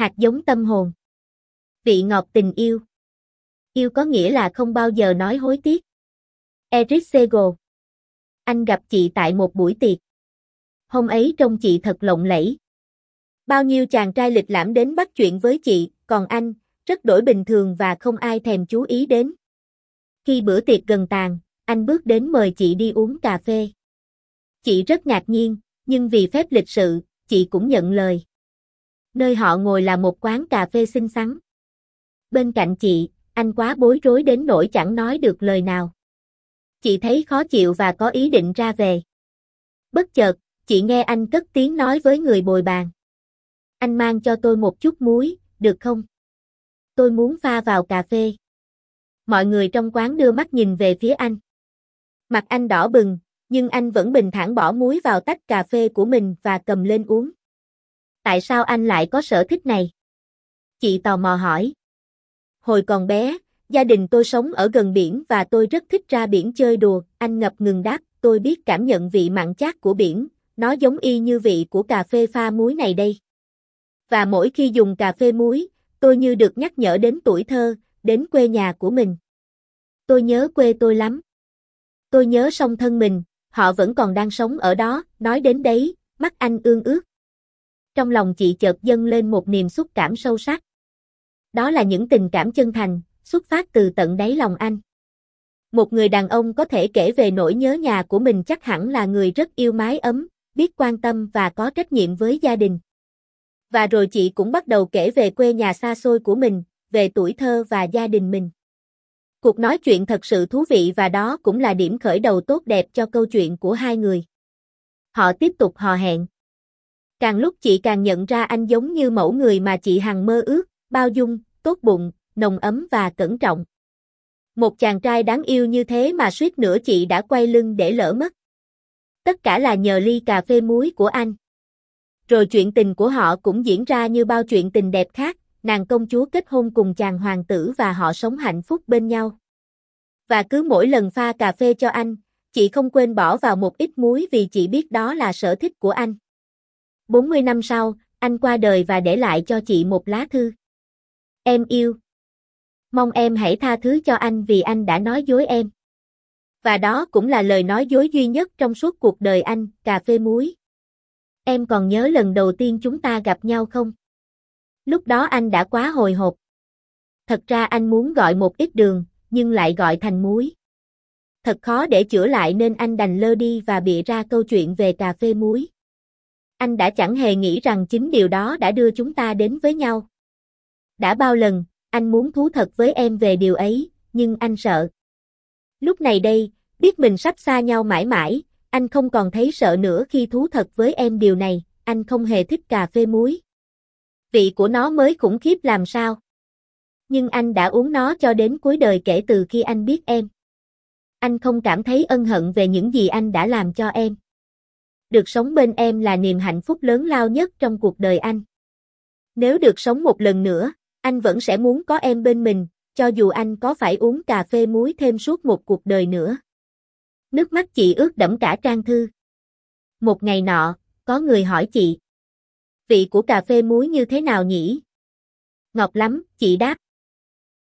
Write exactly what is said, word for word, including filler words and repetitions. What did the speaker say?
hạt giống tâm hồn. Vị ngọt tình yêu. Yêu có nghĩa là không bao giờ nói hối tiếc. Eric Segal. Anh gặp chị tại một buổi tiệc. Hôm ấy trông chị thật lộng lẫy. Bao nhiêu chàng trai lịch lãm đến bắt chuyện với chị, còn anh, rất đổi bình thường và không ai thèm chú ý đến. Khi bữa tiệc gần tàn, anh bước đến mời chị đi uống cà phê. Chị rất ngạc nhiên, nhưng vì phép lịch sự, chị cũng nhận lời. Nơi họ ngồi là một quán cà phê xinh xắn. Bên cạnh chị, anh quá bối rối đến nỗi chẳng nói được lời nào. Chị thấy khó chịu và có ý định ra về. Bất chợt, chị nghe anh cất tiếng nói với người bồi bàn. Anh mang cho tôi một chút muối, được không? Tôi muốn pha vào cà phê. Mọi người trong quán đưa mắt nhìn về phía anh. Mặt anh đỏ bừng, nhưng anh vẫn bình thản bỏ muối vào tách cà phê của mình và cầm lên uống. Tại sao anh lại có sở thích này? Chị tò mò hỏi. Hồi còn bé, gia đình tôi sống ở gần biển và tôi rất thích ra biển chơi đùa, anh ngập ngừng đáp, tôi biết cảm nhận vị mặn chát của biển, nó giống y như vị của cà phê pha muối này đây. Và mỗi khi dùng cà phê muối, tôi như được nhắc nhở đến tuổi thơ, đến quê nhà của mình. Tôi nhớ quê tôi lắm. Tôi nhớ song thân mình, họ vẫn còn đang sống ở đó, nói đến đấy, mắt anh ương ướt. Trong lòng chị chợt dâng lên một niềm xúc cảm sâu sắc. Đó là những tình cảm chân thành, xuất phát từ tận đáy lòng anh. Một người đàn ông có thể kể về nỗi nhớ nhà của mình chắc hẳn là người rất yêu mái ấm, biết quan tâm và có trách nhiệm với gia đình. Và rồi chị cũng bắt đầu kể về quê nhà xa xôi của mình, về tuổi thơ và gia đình mình. Cuộc nói chuyện thật sự thú vị và đó cũng là điểm khởi đầu tốt đẹp cho câu chuyện của hai người. Họ tiếp tục hò hẹn. Càng lúc chị càng nhận ra anh giống như mẫu người mà chị hằng mơ ước, bao dung, tốt bụng, nồng ấm và cẩn trọng. Một chàng trai đáng yêu như thế mà suýt nữa chị đã quay lưng để lỡ mất. Tất cả là nhờ ly cà phê muối của anh. Rồi chuyện tình của họ cũng diễn ra như bao chuyện tình đẹp khác, nàng công chúa kết hôn cùng chàng hoàng tử và họ sống hạnh phúc bên nhau. Và cứ mỗi lần pha cà phê cho anh, chị không quên bỏ vào một ít muối vì chị biết đó là sở thích của anh. bốn mươi năm sau, anh qua đời và để lại cho chị một lá thư. Em yêu. Mong em hãy tha thứ cho anh vì anh đã nói dối em. Và đó cũng là lời nói dối duy nhất trong suốt cuộc đời anh, cà phê muối. Em còn nhớ lần đầu tiên chúng ta gặp nhau không? Lúc đó anh đã quá hồi hộp. Thật ra anh muốn gọi một ít đường, nhưng lại gọi thành muối. Thật khó để chữa lại nên anh đành lơ đi và bịa ra câu chuyện về cà phê muối. Anh đã chẳng hề nghĩ rằng chính điều đó đã đưa chúng ta đến với nhau. Đã bao lần, anh muốn thú thật với em về điều ấy, nhưng anh sợ. Lúc này đây, biết mình sắp xa nhau mãi mãi, anh không còn thấy sợ nữa khi thú thật với em điều này, anh không hề thích cà phê muối. Vị của nó mới khủng khiếp làm sao. Nhưng anh đã uống nó cho đến cuối đời kể từ khi anh biết em. Anh không cảm thấy ân hận về những gì anh đã làm cho em. Được sống bên em là niềm hạnh phúc lớn lao nhất trong cuộc đời anh. Nếu được sống một lần nữa, anh vẫn sẽ muốn có em bên mình, cho dù anh có phải uống cà phê muối thêm suốt một cuộc đời nữa. Nước mắt chị ướt đẫm cả trang thư. Một ngày nọ, có người hỏi chị. Vị của cà phê muối như thế nào nhỉ? Ngọt lắm, chị đáp.